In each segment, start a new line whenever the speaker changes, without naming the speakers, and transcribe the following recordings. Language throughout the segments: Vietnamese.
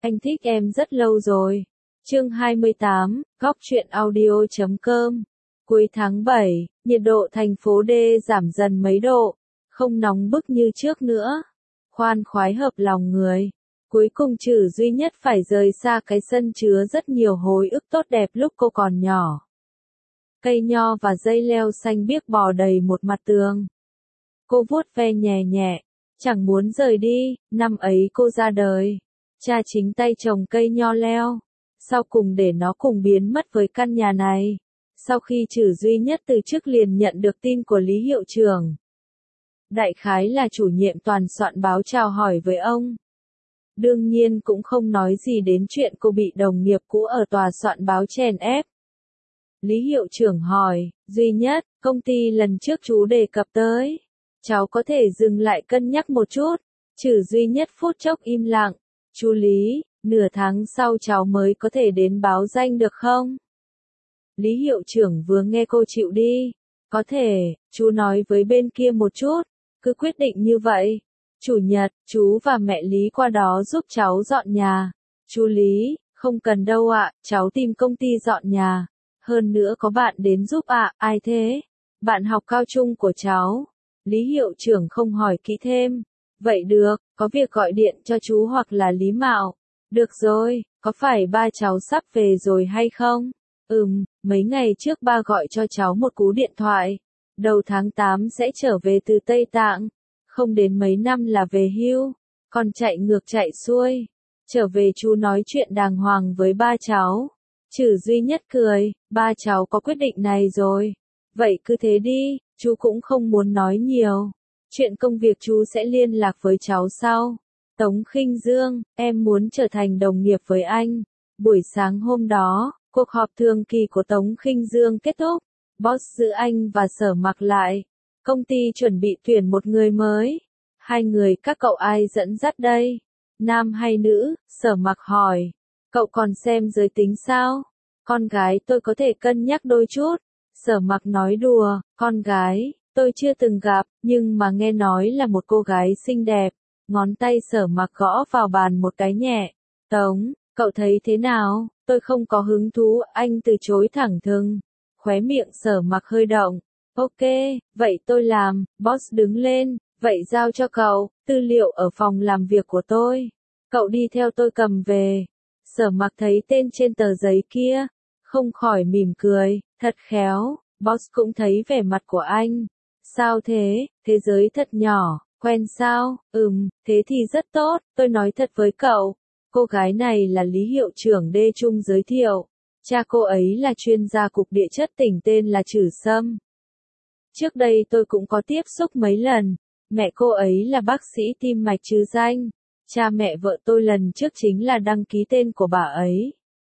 Anh thích em rất lâu rồi. Chương 28, Góc truyện audio.com. Cuối tháng 7, nhiệt độ thành phố D giảm dần mấy độ, không nóng bức như trước nữa. Khoan khoái hợp lòng người. Cuối cùng Trử Duy Nhất phải rời xa cái sân chứa rất nhiều hồi ức tốt đẹp lúc cô còn nhỏ. Cây nho và dây leo xanh biếc bò đầy một mặt tường. Cô vuốt ve nhẹ nhẹ, chẳng muốn rời đi. Năm ấy cô ra đời, cha chính tay trồng cây nho leo, sau cùng để nó cùng biến mất với căn nhà này. Sau khi Trử Duy Nhất từ chức liền nhận được tin của Lý hiệu trưởng. Đại khái là chủ nhiệm toàn soạn báo chào hỏi với ông. Đương nhiên cũng không nói gì đến chuyện cô bị đồng nghiệp cũ ở tòa soạn báo chèn ép. Lý hiệu trưởng hỏi, Duy Nhất, công ty lần trước chú đề cập tới, cháu có thể dừng lại cân nhắc một chút. Trử Duy Nhất phút chốc im lặng. Chú Lý, nửa tháng sau cháu mới có thể đến báo danh được không? Lý hiệu trưởng vừa nghe cô chịu đi. Có thể, chú nói với bên kia một chút, cứ quyết định như vậy. Chủ nhật, chú và mẹ Lý qua đó giúp cháu dọn nhà. Chú Lý, không cần đâu ạ, cháu tìm công ty dọn nhà. Hơn nữa có bạn đến giúp ạ, ai thế? Bạn học cao trung của cháu. Lý hiệu trưởng không hỏi kỹ thêm. Vậy được, có việc gọi điện cho chú hoặc là Lý Mạo. Được rồi, có phải ba cháu sắp về rồi hay không? Mấy ngày trước ba gọi cho cháu một cú điện thoại. Đầu tháng 8 sẽ trở về từ Tây Tạng. Không đến mấy năm là về hưu. Còn chạy ngược chạy xuôi. Trở về chú nói chuyện đàng hoàng với ba cháu. Trử Duy Nhất cười, ba cháu có quyết định này rồi. Vậy cứ thế đi, chú cũng không muốn nói nhiều. Chuyện công việc chú sẽ liên lạc với cháu sau. Tống Khinh Dương, em muốn trở thành đồng nghiệp với anh. Buổi sáng hôm đó, cuộc họp thường kỳ của Tống Khinh Dương kết thúc. Boss giữ anh và Sở Mặc lại. Công ty chuẩn bị tuyển một người mới. Hai người các cậu ai dẫn dắt đây? Nam hay nữ? Sở Mặc hỏi. Cậu còn xem giới tính sao? Con gái tôi có thể cân nhắc đôi chút. Sở Mặc nói đùa, con gái, tôi chưa từng gặp, nhưng mà nghe nói là một cô gái xinh đẹp. Ngón tay Sở Mặc gõ vào bàn một cái nhẹ. Tống, cậu thấy thế nào? Tôi không có hứng thú, anh từ chối thẳng thừng. Khóe miệng Sở Mặc hơi động. Ok, vậy tôi làm. Boss đứng lên, vậy giao cho cậu, tư liệu ở phòng làm việc của tôi. Cậu đi theo tôi cầm về. Sở Mặc thấy tên trên tờ giấy kia, không khỏi mỉm cười, thật khéo. Boss cũng thấy vẻ mặt của anh. Sao thế, thế giới thật nhỏ, quen sao? Thế thì rất tốt, tôi nói thật với cậu. Cô gái này là Lý hiệu trưởng D Trung giới thiệu. Cha cô ấy là chuyên gia cục địa chất tỉnh tên là Trử Sâm. Trước đây tôi cũng có tiếp xúc mấy lần. Mẹ cô ấy là bác sĩ tim mạch chứ danh. Cha mẹ vợ tôi lần trước chính là đăng ký tên của bà ấy.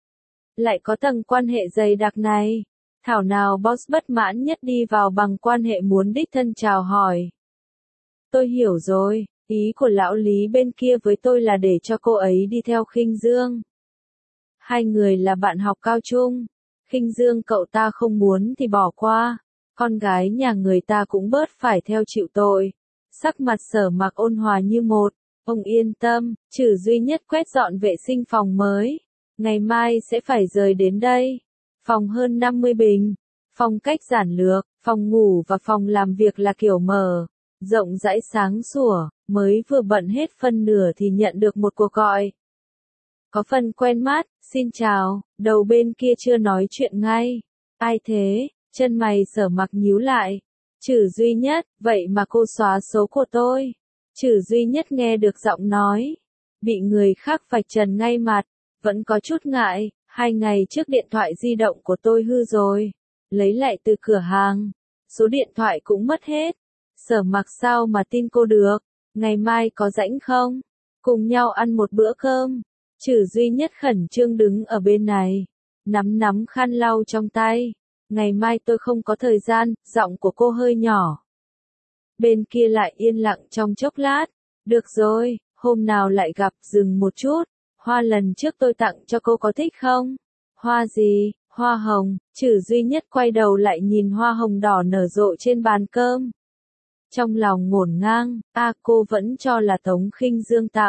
Lại có tầng quan hệ dày đặc này. Thảo nào boss bất mãn nhất đi vào bằng quan hệ muốn đích thân chào hỏi. Tôi hiểu rồi, ý của lão Lý bên kia với tôi là để cho cô ấy đi theo Khinh Dương. Hai người là bạn học cao trung. Khinh Dương cậu ta không muốn thì bỏ qua. Con gái nhà người ta cũng bớt phải theo chịu tội. Sắc mặt Sở Mặc ôn hòa như một. Ông yên tâm, Trử Duy Nhất quét dọn vệ sinh phòng mới. Ngày mai sẽ phải rời đến đây. Phòng hơn 50 bình. Phong cách giản lược, phòng ngủ và phòng làm việc là kiểu mở. Rộng rãi sáng sủa, mới vừa bận hết phân nửa thì nhận được một cuộc gọi. Có phần quen mắt, xin chào, đầu bên kia chưa nói chuyện ngay. Ai thế? Chân mày Sở Mặc nhíu lại. Trử Duy Nhất, vậy mà cô xóa số của tôi. Trử Duy Nhất nghe được giọng nói. Bị người khác vạch trần ngay mặt, vẫn có chút ngại. 2 ngày trước điện thoại di động của tôi hư rồi. Lấy lại từ cửa hàng. Số điện thoại cũng mất hết. Sở Mặc sao mà tin cô được. Ngày mai có rảnh không? Cùng nhau ăn một bữa cơm. Trử Duy Nhất khẩn trương đứng ở bên này. Nắm khăn lau trong tay. Ngày mai tôi không có thời gian, giọng của cô hơi nhỏ. Bên kia lại yên lặng trong chốc lát. Được rồi, hôm nào lại gặp, dừng một chút. Hoa lần trước tôi tặng cho cô có thích không? Hoa gì? Hoa hồng. Trử Duy Nhất quay đầu lại nhìn hoa hồng đỏ nở rộ trên bàn cơm. Trong lòng ngổn ngang, cô vẫn cho là Tống Khinh Dương tặng.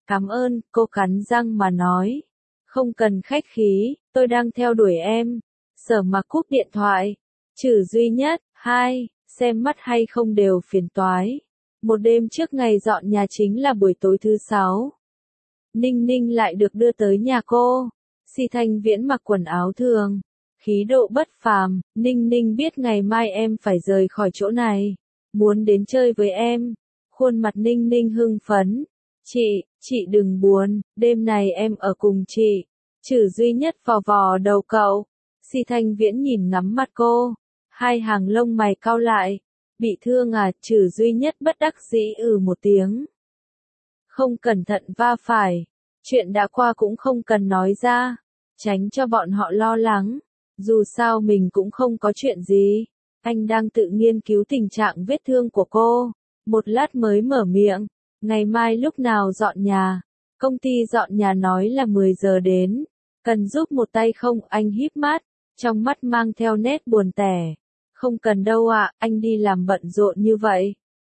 Cảm ơn, cô cắn răng mà nói. Không cần khách khí, tôi đang theo đuổi em. Sở Mặc cúp điện thoại. Trừ duy nhất, 2, xem mắt hay không đều phiền toái. Một đêm trước ngày dọn nhà chính là buổi tối thứ 6. Ninh Ninh lại được đưa tới nhà cô. Si Thanh Viễn mặc quần áo thường, khí độ bất phàm. Ninh Ninh biết ngày mai em phải rời khỏi chỗ này, muốn đến chơi với em. Khuôn mặt Ninh Ninh hưng phấn. Chị đừng buồn, đêm này em ở cùng chị. Trừ duy nhất vò vò đầu cậu. Si Thanh Viễn nhìn ngắm mặt cô, hai hàng lông mày cau lại. Bị thương à? Trừ duy nhất bất đắc dĩ một tiếng. Không cẩn thận va phải. Chuyện đã qua cũng không cần nói ra, tránh cho bọn họ lo lắng. Dù sao mình cũng không có chuyện gì. Anh đang tự nghiên cứu tình trạng vết thương của cô. Một lát mới mở miệng. Ngày mai lúc nào dọn nhà? Công ty dọn nhà nói là 10 giờ đến. Cần giúp một tay không? Anh híp mắt, trong mắt mang theo nét buồn tẻ. Không cần đâu ạ, anh đi làm bận rộn như vậy.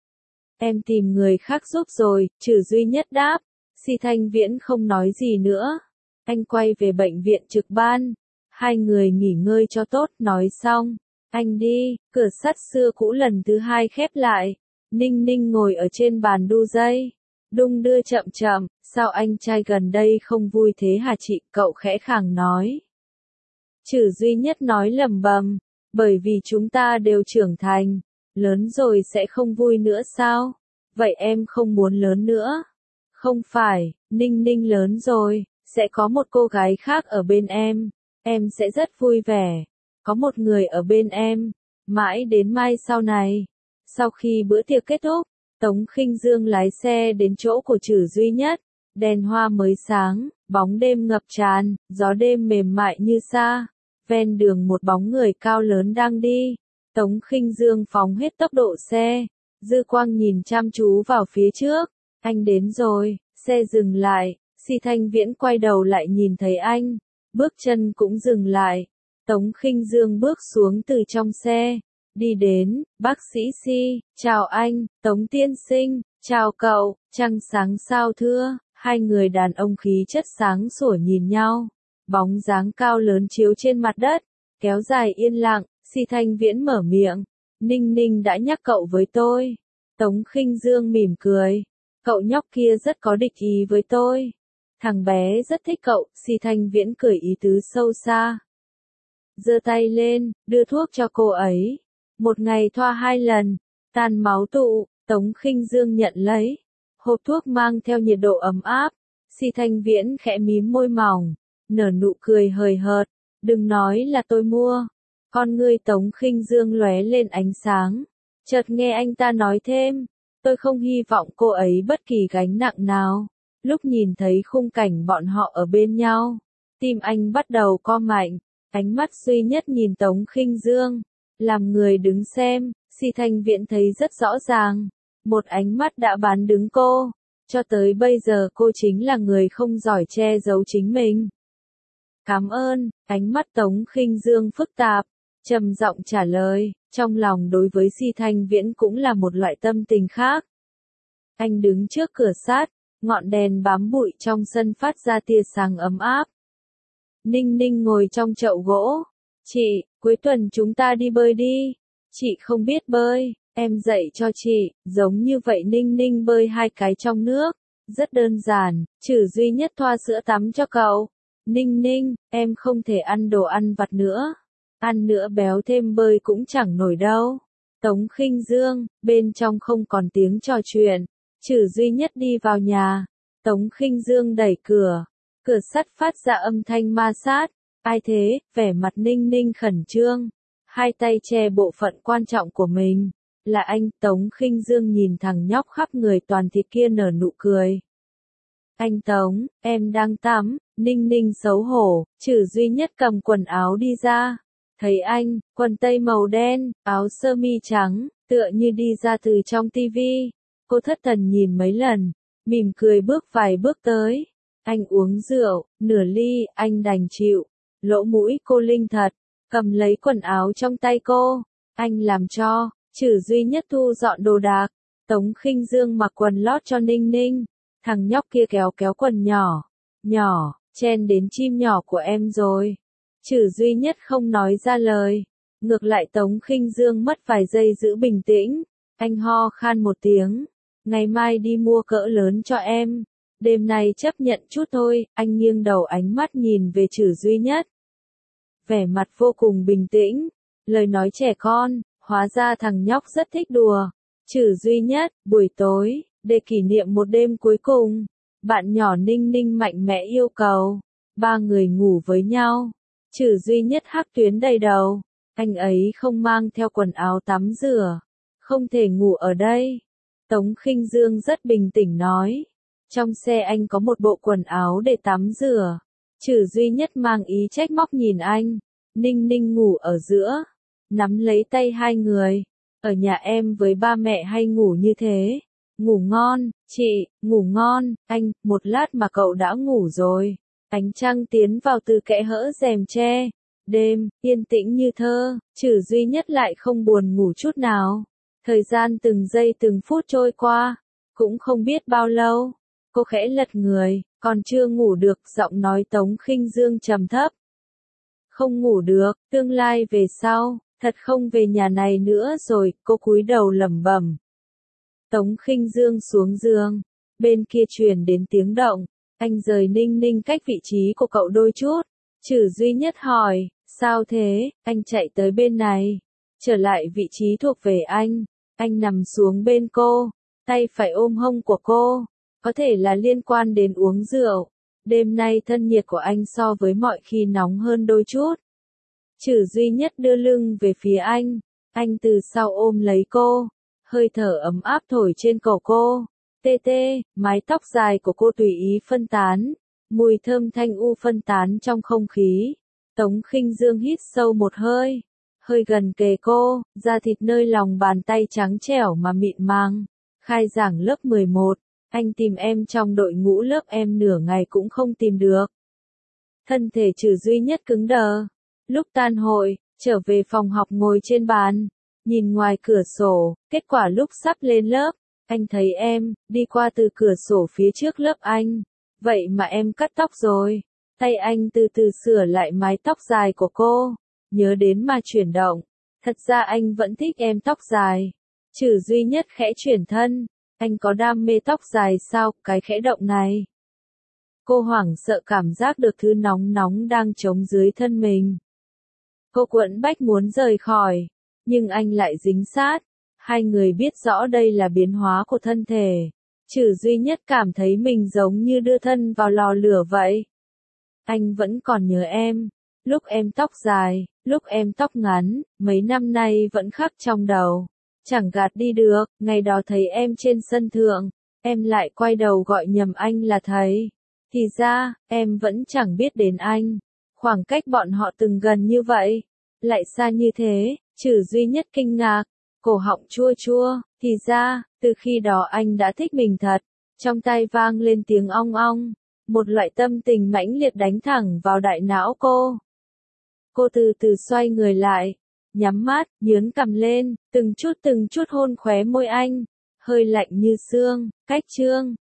Em tìm người khác giúp rồi, Trừ duy nhất đáp. Si Thanh Viễn không nói gì nữa. Anh quay về bệnh viện trực ban. Hai người nghỉ ngơi cho tốt, nói xong. Anh đi, cửa sắt xưa cũ lần thứ 2 khép lại. Ninh Ninh ngồi ở trên bàn đu dây. Đung đưa chậm chậm, sao anh trai gần đây không vui thế hả chị? Cậu khẽ khàng nói. Trừ duy nhất nói lầm bầm. Bởi vì chúng ta đều trưởng thành, lớn rồi sẽ không vui nữa sao? Vậy em không muốn lớn nữa. Không phải, Ninh Ninh lớn rồi, sẽ có một cô gái khác ở bên em sẽ rất vui vẻ. Có một người ở bên em, mãi đến mai sau này. Sau khi bữa tiệc kết thúc, Tống Khinh Dương lái xe đến chỗ của Trừ duy nhất. Đèn hoa mới sáng, bóng đêm ngập tràn, gió đêm mềm mại như sa. Ven đường một bóng người cao lớn đang đi. Tống Khinh Dương phóng hết tốc độ xe. Dư quang nhìn chăm chú vào phía trước. Anh đến rồi, xe dừng lại. Si Thanh Viễn quay đầu lại nhìn thấy anh. Bước chân cũng dừng lại. Tống Khinh Dương bước xuống từ trong xe. Đi đến, bác sĩ Si, chào anh. Tống tiên sinh, chào cậu. Trăng sáng sao thưa. Hai người đàn ông khí chất sáng sủa nhìn nhau. Bóng dáng cao lớn chiếu trên mặt đất, kéo dài yên lặng. Si Thanh Viễn mở miệng. Ninh Ninh đã nhắc cậu với tôi. Tống Khinh Dương mỉm cười. Cậu nhóc kia rất có địch ý với tôi. Thằng bé rất thích cậu. Si Thanh Viễn cười ý tứ sâu xa. Giơ tay lên, đưa thuốc cho cô ấy. Một ngày thoa 2 lần. Tan máu tụ. Tống Khinh Dương nhận lấy. Hộp thuốc mang theo nhiệt độ ấm áp. Si Thanh Viễn khẽ mím môi mỏng, nở nụ cười hời hợt. Đừng nói là tôi mua. Con ngươi Tống Khinh Dương lóe lên ánh sáng. Chợt nghe anh ta nói thêm. Tôi không hy vọng cô ấy bất kỳ gánh nặng nào. Lúc nhìn thấy khung cảnh bọn họ ở bên nhau, tim anh bắt đầu co mạnh. Ánh mắt duy nhất nhìn Tống Khinh Dương. Làm người đứng xem, Si Thanh Viễn thấy rất rõ ràng. Một ánh mắt đã bán đứng cô. Cho tới bây giờ cô chính là người không giỏi che giấu chính mình. Cảm ơn, ánh mắt Tống Khinh Dương phức tạp, trầm giọng trả lời, trong lòng đối với Si Thanh Viễn cũng là một loại tâm tình khác. Anh đứng trước cửa sắt, ngọn đèn bám bụi trong sân phát ra tia sáng ấm áp. Ninh Ninh ngồi trong chậu gỗ. Chị, cuối tuần chúng ta đi bơi đi. Chị không biết bơi, em dạy cho chị. Giống như vậy Ninh Ninh bơi 2 cái trong nước. Rất đơn giản, Trừ duy nhất thoa sữa tắm cho cậu. Ninh Ninh, em không thể ăn đồ ăn vặt nữa. Ăn nữa béo thêm bơi cũng chẳng nổi đâu. Tống Khinh Dương, bên trong không còn tiếng trò chuyện. Trừ duy nhất đi vào nhà. Tống Khinh Dương đẩy cửa. Cửa sắt phát ra âm thanh ma sát. Ai thế? Vẻ mặt Ninh Ninh khẩn trương. Hai tay che bộ phận quan trọng của mình. Là anh. Tống Khinh Dương nhìn thằng nhóc khắp người toàn thịt kia nở nụ cười. Anh Tống, em đang tắm. Ninh Ninh xấu hổ. Trừ duy nhất cầm quần áo đi ra. Thấy anh, quần tây màu đen, áo sơ mi trắng, tựa như đi ra từ trong tivi. Cô thất thần nhìn mấy lần, mỉm cười bước vài bước tới. Anh uống rượu, nửa ly, anh đành chịu. Lỗ mũi cô linh thật, cầm lấy quần áo trong tay cô. Anh làm cho. Trừ duy nhất thu dọn đồ đạc. Tống Khinh Dương mặc quần lót cho Ninh Ninh. thằng nhóc kia kéo kéo quần nhỏ, chen đến chim nhỏ của em rồi. Trừ duy nhất không nói ra lời. Ngược lại Tống Khinh Dương mất vài giây giữ bình tĩnh. Anh ho khan một tiếng. Ngày mai đi mua cỡ lớn cho em. Đêm nay chấp nhận chút thôi. Anh nghiêng đầu ánh mắt nhìn về Trừ duy nhất. Vẻ mặt vô cùng bình tĩnh. Lời nói trẻ con. Hóa ra thằng nhóc rất thích đùa. Trừ duy nhất, buổi tối, để kỷ niệm một đêm cuối cùng. Bạn nhỏ Ninh Ninh mạnh mẽ yêu cầu. Ba người ngủ với nhau. Trừ duy nhất hắc tuyến đầy đầu. Anh ấy không mang theo quần áo tắm rửa. Không thể ngủ ở đây. Tống Khinh Dương rất bình tĩnh nói. Trong xe anh có một bộ quần áo để tắm rửa. Trừ duy nhất mang ý trách móc nhìn anh. Ninh Ninh ngủ ở giữa. Nắm lấy tay hai người. Ở nhà em với ba mẹ hay ngủ như thế. Ngủ ngon, chị, ngủ ngon, anh, một lát mà cậu đã ngủ rồi. Ánh trăng tiến vào từ kẽ hở rèm tre. Đêm, yên tĩnh như thơ, Trừ duy nhất lại không buồn ngủ chút nào. Thời gian từng giây từng phút trôi qua, cũng không biết bao lâu. Cô khẽ lật người, còn chưa ngủ được, giọng nói Tống Khinh Dương trầm thấp. Không ngủ được, tương lai về sau, thật không về nhà này nữa rồi, cô cúi đầu lẩm bẩm. Tống Khinh Dương xuống giường, bên kia truyền đến tiếng động, anh rời Ninh Ninh cách vị trí của cậu đôi chút. Trừ duy nhất hỏi, sao thế, anh chạy tới bên này, trở lại vị trí thuộc về anh nằm xuống bên cô, tay phải ôm hông của cô, có thể là liên quan đến uống rượu. Đêm nay thân nhiệt của anh so với mọi khi nóng hơn đôi chút. Trừ duy nhất đưa lưng về phía anh từ sau ôm lấy cô, hơi thở ấm áp thổi trên cổ cô. Tê tê, mái tóc dài của cô tùy ý phân tán, mùi thơm thanh u phân tán trong không khí. Tống Khinh Dương hít sâu một hơi, hơi gần kề cô, da thịt nơi lòng bàn tay trắng trẻo mà mịn màng. Khai giảng lớp 11, anh tìm em trong đội ngũ lớp em nửa ngày cũng không tìm được. Thân thể Trừ duy nhất cứng đờ. Lúc tan hội, trở về phòng học ngồi trên bàn, nhìn ngoài cửa sổ, kết quả lúc sắp lên lớp, anh thấy em, đi qua từ cửa sổ phía trước lớp anh. Vậy mà em cắt tóc rồi. Tay anh từ từ sửa lại mái tóc dài của cô. Nhớ đến mà chuyển động. Thật ra anh vẫn thích em tóc dài. Trừ duy nhất khẽ chuyển thân. Anh có đam mê tóc dài sao, cái khẽ động này. Cô hoảng sợ cảm giác được thứ nóng nóng đang trống dưới thân mình. Cô quẫn bách muốn rời khỏi. Nhưng anh lại dính sát. Hai người biết rõ đây là biến hóa của thân thể. Trừ duy nhất cảm thấy mình giống như đưa thân vào lò lửa vậy. Anh vẫn còn nhớ em. Lúc em tóc dài, lúc em tóc ngắn, mấy năm nay vẫn khắc trong đầu. Chẳng gạt đi được, ngày đó thấy em trên sân thượng, em lại quay đầu gọi nhầm anh là thầy. Thì ra, em vẫn chẳng biết đến anh. Khoảng cách bọn họ từng gần như vậy, lại xa như thế. Trừ duy nhất kinh ngạc, cổ họng chua chua, thì ra, từ khi đó anh đã thích mình thật. Trong tai vang lên tiếng ong ong, một loại tâm tình mãnh liệt đánh thẳng vào đại não cô. Cô từ từ xoay người lại, nhắm mắt, nhướng cằm lên, từng chút hôn khóe môi anh, hơi lạnh như xương, cách chương.